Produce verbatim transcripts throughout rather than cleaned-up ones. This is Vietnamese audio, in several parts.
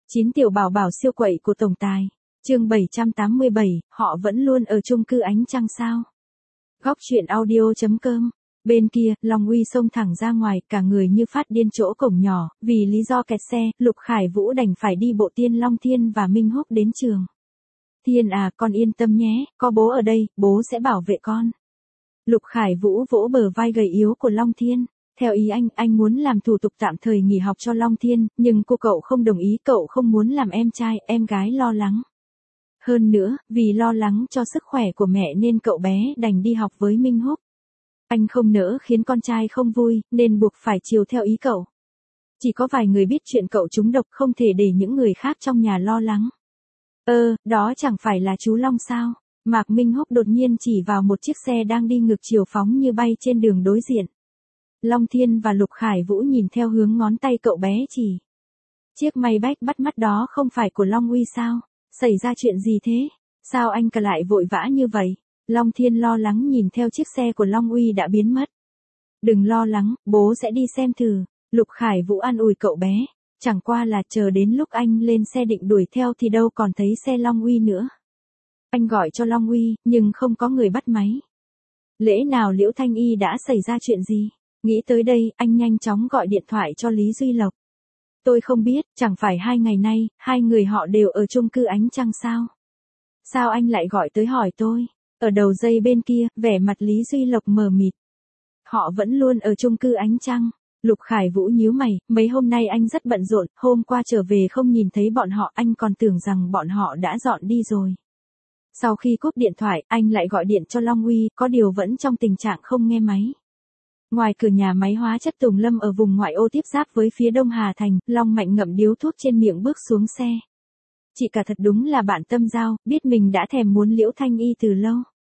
chín tiểu bảo bảo siêu quậy của tổng tài. Chương bảy trăm tám mươi bảy, họ vẫn luôn ở chung cư ánh trăng sao? Góc truyện audio chấm com. Bên kia, Long Uy xông thẳng ra ngoài, cả người như phát điên chỗ cổng nhỏ, vì lý do kẹt xe, Lục Khải Vũ đành phải đi bộ tiên Long Thiên và Minh Húc đến trường. Thiên à, con yên tâm nhé, có bố ở đây, bố sẽ bảo vệ con. Lục Khải Vũ vỗ bờ vai gầy yếu của Long Thiên. Theo ý anh, anh muốn làm thủ tục tạm thời nghỉ học cho Long Thiên, nhưng cô cậu không đồng ý, cậu không muốn làm em trai, em gái lo lắng. Hơn nữa, vì lo lắng cho sức khỏe của mẹ nên cậu bé đành đi học với Minh Húc. Anh không nỡ khiến con trai không vui, nên buộc phải chiều theo ý cậu. Chỉ có vài người biết chuyện cậu trúng độc, không thể để những người khác trong nhà lo lắng. Ơ, đó chẳng phải là chú Long sao? Mạc Minh Húc đột nhiên chỉ vào một chiếc xe đang đi ngược chiều phóng như bay trên đường đối diện. Long Thiên và Lục Khải Vũ nhìn theo hướng ngón tay cậu bé chỉ. Chiếc Maybach bắt mắt đó không phải của Long Uy sao? Xảy ra chuyện gì thế? Sao anh cả lại vội vã như vậy? Long Thiên lo lắng nhìn theo chiếc xe của Long Uy đã biến mất. Đừng lo lắng, bố sẽ đi xem thử. Lục Khải Vũ an ủi cậu bé. Chẳng qua là chờ đến lúc anh lên xe định đuổi theo thì đâu còn thấy xe Long Uy nữa. Anh gọi cho Long Uy, nhưng không có người bắt máy. Lẽ nào Liễu Thanh Y đã xảy ra chuyện gì? Nghĩ tới đây, anh nhanh chóng gọi điện thoại cho Lý Duy Lộc. Tôi không biết, chẳng phải hai ngày nay, hai người họ đều ở chung cư ánh trăng sao? Sao anh lại gọi tới hỏi tôi? Ở đầu dây bên kia, vẻ mặt Lý Duy Lộc mờ mịt. Họ vẫn luôn ở chung cư ánh trăng. Lục Khải Vũ nhíu mày, mấy hôm nay anh rất bận rộn, hôm qua trở về không nhìn thấy bọn họ, anh còn tưởng rằng bọn họ đã dọn đi rồi. Sau khi cúp điện thoại, anh lại gọi điện cho Long Uy, có điều vẫn trong tình trạng không nghe máy. Ngoài cửa nhà máy hóa chất Tùng Lâm ở vùng ngoại ô tiếp giáp với phía đông Hà Thành, Long Mạnh ngậm điếu thuốc trên miệng bước xuống xe. Chị cả thật đúng là bạn tâm giao, biết mình đã thèm muốn Liễu Thanh Y từ lâu.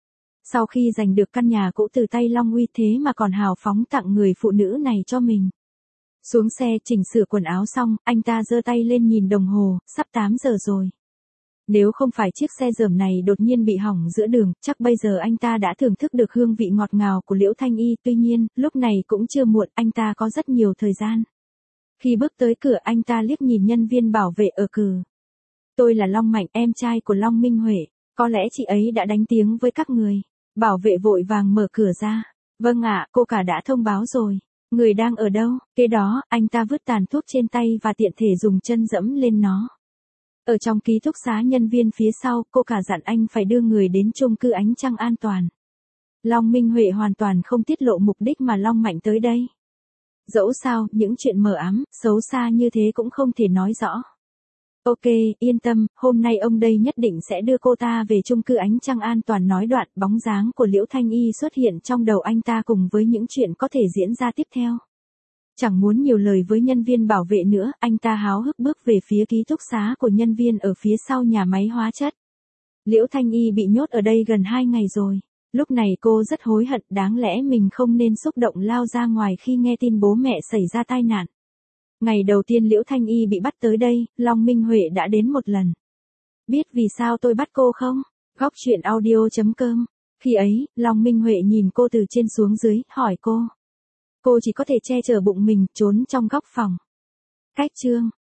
Sau khi giành được căn nhà cũ từ tay Long Uy thế mà còn hào phóng tặng người phụ nữ này cho mình. Xuống xe chỉnh sửa quần áo xong, anh ta giơ tay lên nhìn đồng hồ, sắp tám giờ rồi. Nếu không phải chiếc xe dởm này đột nhiên bị hỏng giữa đường, chắc bây giờ anh ta đã thưởng thức được hương vị ngọt ngào của Liễu Thanh Y. Tuy nhiên, lúc này cũng chưa muộn, anh ta có rất nhiều thời gian. Khi bước tới cửa, anh ta liếc nhìn nhân viên bảo vệ ở cửa. Tôi là Long Mạnh, em trai của Long Minh Huệ. Có lẽ chị ấy đã đánh tiếng với các người. Bảo vệ vội vàng mở cửa ra. Vâng ạ, cô cả đã thông báo rồi. Người đang ở đâu? Kế đó, anh ta vứt tàn thuốc trên tay và tiện thể dùng chân dẫm lên nó. Ở trong ký túc xá nhân viên phía sau, cô cả dặn anh phải đưa người đến chung cư ánh trăng an toàn. Long Minh Huệ hoàn toàn không tiết lộ mục đích mà Long Mạnh tới đây. Dẫu sao, những chuyện mờ ám, xấu xa như thế cũng không thể nói rõ. Ok, yên tâm, hôm nay ông đây nhất định sẽ đưa cô ta về chung cư ánh trăng an toàn. Nói đoạn, bóng dáng của Liễu Thanh Y xuất hiện trong đầu anh ta cùng với những chuyện có thể diễn ra tiếp theo. Chẳng muốn nhiều lời với nhân viên bảo vệ nữa, anh ta háo hức bước về phía ký túc xá của nhân viên ở phía sau nhà máy hóa chất. Liễu Thanh Y bị nhốt ở đây gần hai ngày rồi. Lúc này cô rất hối hận, đáng lẽ mình không nên xúc động lao ra ngoài khi nghe tin bố mẹ xảy ra tai nạn. Ngày đầu tiên Liễu Thanh Y bị bắt tới đây, Long Minh Huệ đã đến một lần. Biết vì sao tôi bắt cô không? Góc truyện audio chấm com. Khi ấy, Long Minh Huệ nhìn cô từ trên xuống dưới, hỏi cô. Cô chỉ có thể che chở bụng mình, trốn trong góc phòng. Cách chương.